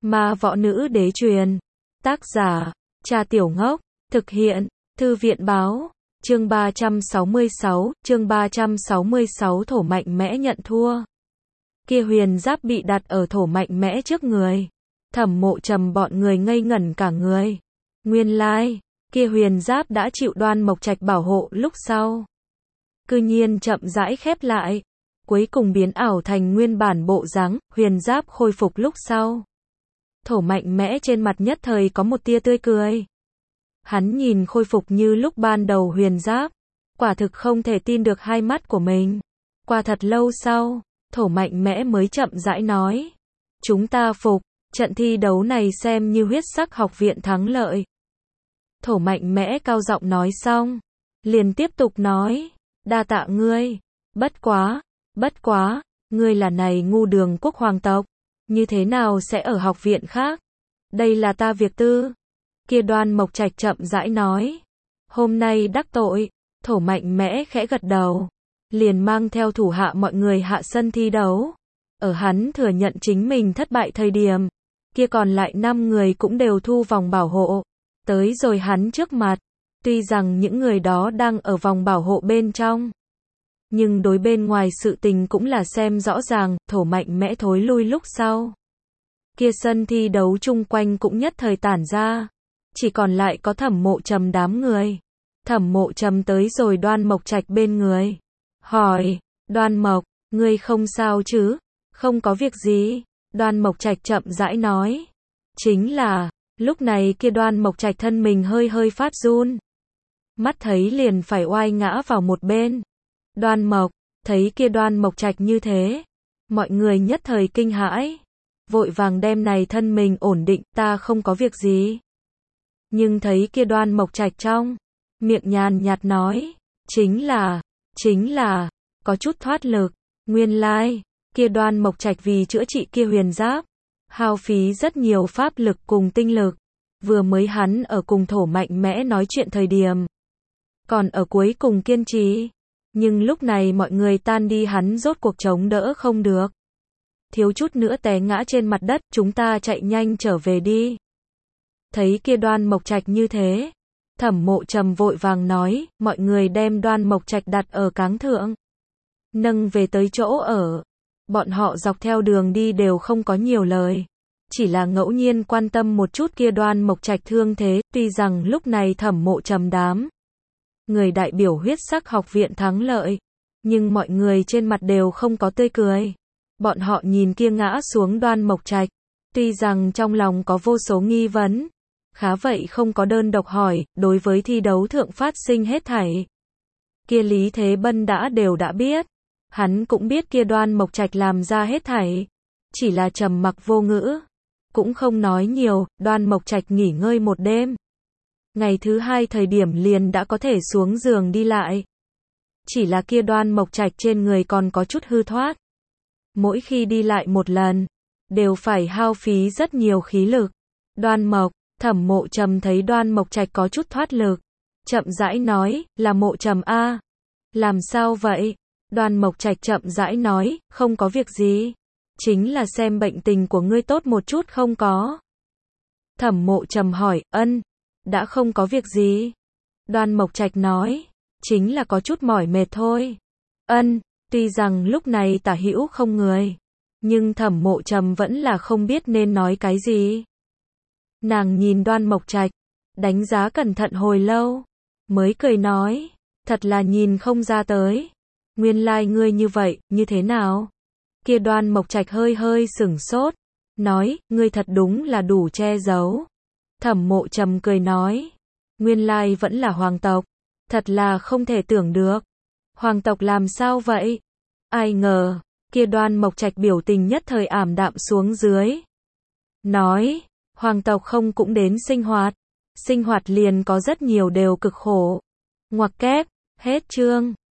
Ma võ nữ đế truyền. Tác giả, Trà Tiểu Ngốc. Thực hiện, Thư viện báo. Chương 366, thổ mạnh mẽ nhận thua. Kia huyền giáp bị đặt ở thổ mạnh mẽ trước người. Thẩm Mộ Trầm bọn người ngây ngẩn cả người. Nguyên lai, kia huyền giáp đã chịu Đoan Mộc Trạch bảo hộ lúc sau. Cư nhiên chậm rãi khép lại. Cuối cùng biến ảo thành nguyên bản bộ dáng, huyền giáp khôi phục lúc sau. Thổ mạnh mẽ trên mặt nhất thời có một tia tươi cười. Hắn nhìn khôi phục như lúc ban đầu huyền giáp. Quả thực không thể tin được hai mắt của mình. Qua thật lâu sau, thổ mạnh mẽ mới chậm rãi nói. Chúng ta phục, trận thi đấu này xem như huyết sắc học viện thắng lợi. Thổ mạnh mẽ cao giọng nói xong. Liền tiếp tục nói. Đa tạ ngươi. Bất quá, ngươi là này ngu đường quốc hoàng tộc. Như thế nào sẽ ở học viện khác? Đây là ta việc tư. Kia Đoan Mộc Trạch chậm rãi nói. Hôm nay đắc tội, thổ mạnh mẽ khẽ gật đầu. Liền mang theo thủ hạ mọi người hạ sân thi đấu. Ở hắn thừa nhận chính mình thất bại thời điểm. Kia còn lại 5 người cũng đều thu vòng bảo hộ. Tới rồi hắn trước mặt. Tuy rằng những người đó đang ở vòng bảo hộ bên trong. Nhưng đối bên ngoài sự tình cũng là xem rõ ràng, thổ mạnh mẽ thối lui lúc sau. Kia sân thi đấu chung quanh cũng nhất thời tản ra. Chỉ còn lại có Thẩm Mộ Trầm đám người. Thẩm Mộ Trầm tới rồi Đoan Mộc Trạch bên người. Hỏi, Đoan Mộc, ngươi không sao chứ? Không có việc gì. Đoan Mộc Trạch chậm rãi nói. Chính là, lúc này kia Đoan Mộc Trạch thân mình hơi hơi phát run. Mắt thấy liền phải oai ngã vào một bên. Đoan Mộc, thấy kia Đoan Mộc Trạch như thế. Mọi người nhất thời kinh hãi. Vội vàng đem này thân mình ổn định, ta không có việc gì. Nhưng thấy kia Đoan Mộc Trạch trong miệng nhàn nhạt nói. Chính là, có chút thoát lực. Nguyên lai, kia Đoan Mộc Trạch vì chữa trị kia huyền giáp. Hao phí rất nhiều pháp lực cùng tinh lực. Vừa mới hắn ở cùng thổ mạnh mẽ nói chuyện thời điểm. Còn ở cuối cùng kiên trì. Nhưng lúc này mọi người tan đi hắn rốt cuộc chống đỡ không được. Thiếu chút nữa té ngã trên mặt đất, chúng ta chạy nhanh trở về đi. Thấy kia Đoan Mộc Trạch như thế. Thẩm Mộ Trầm vội vàng nói, mọi người đem Đoan Mộc Trạch đặt ở cáng thượng. Nâng về tới chỗ ở. Bọn họ dọc theo đường đi đều không có nhiều lời. Chỉ là ngẫu nhiên quan tâm một chút kia Đoan Mộc Trạch thương thế, tuy rằng lúc này Thẩm Mộ Trầm đám người đại biểu huyết sắc học viện thắng lợi. Nhưng mọi người trên mặt đều không có tươi cười. Bọn họ nhìn kia ngã xuống Đoan Mộc Trạch. Tuy rằng trong lòng có vô số nghi vấn. Khá vậy không có đơn độc hỏi, đối với thi đấu thượng phát sinh hết thảy. Kia Lý Thế Bân đều đã biết. Hắn cũng biết kia Đoan Mộc Trạch làm ra hết thảy. Chỉ là trầm mặc vô ngữ. Cũng không nói nhiều, Đoan Mộc Trạch nghỉ ngơi một đêm. Ngày thứ 2 thời điểm liền đã có thể xuống giường đi lại. Chỉ là kia Đoan Mộc Trạch trên người còn có chút hư thoát. Mỗi khi đi lại một lần, đều phải hao phí rất nhiều khí lực. Đoan Mộc, Thẩm Mộ Trầm thấy Đoan Mộc Trạch có chút thoát lực. Chậm rãi nói, là Mộ Trầm a. Làm sao vậy? Đoan Mộc Trạch chậm rãi nói, không có việc gì. Chính là xem bệnh tình của ngươi tốt một chút không có. Thẩm Mộ Trầm hỏi, đã không có việc gì. Đoan Mộc Trạch nói, chính là có chút mỏi mệt thôi. Tuy rằng lúc này tả hữu không người. Nhưng Thẩm Mộ Trầm vẫn là không biết nên nói cái gì. Nàng nhìn Đoan Mộc Trạch, đánh giá cẩn thận hồi lâu. Mới cười nói, thật là nhìn không ra tới. Nguyên lai ngươi như vậy, như thế nào? Kia Đoan Mộc Trạch hơi hơi sửng sốt. Nói, ngươi thật đúng là đủ che giấu. Thẩm Mộ Trầm cười nói. Nguyên lai vẫn là hoàng tộc. Thật là không thể tưởng được. Hoàng tộc làm sao vậy? Ai ngờ, kia Đoan Mộc Trạch biểu tình nhất thời ảm đạm xuống dưới. Nói, hoàng tộc không cũng đến sinh hoạt. Sinh hoạt liền có rất nhiều đều cực khổ. Ngoặc kép, hết chương.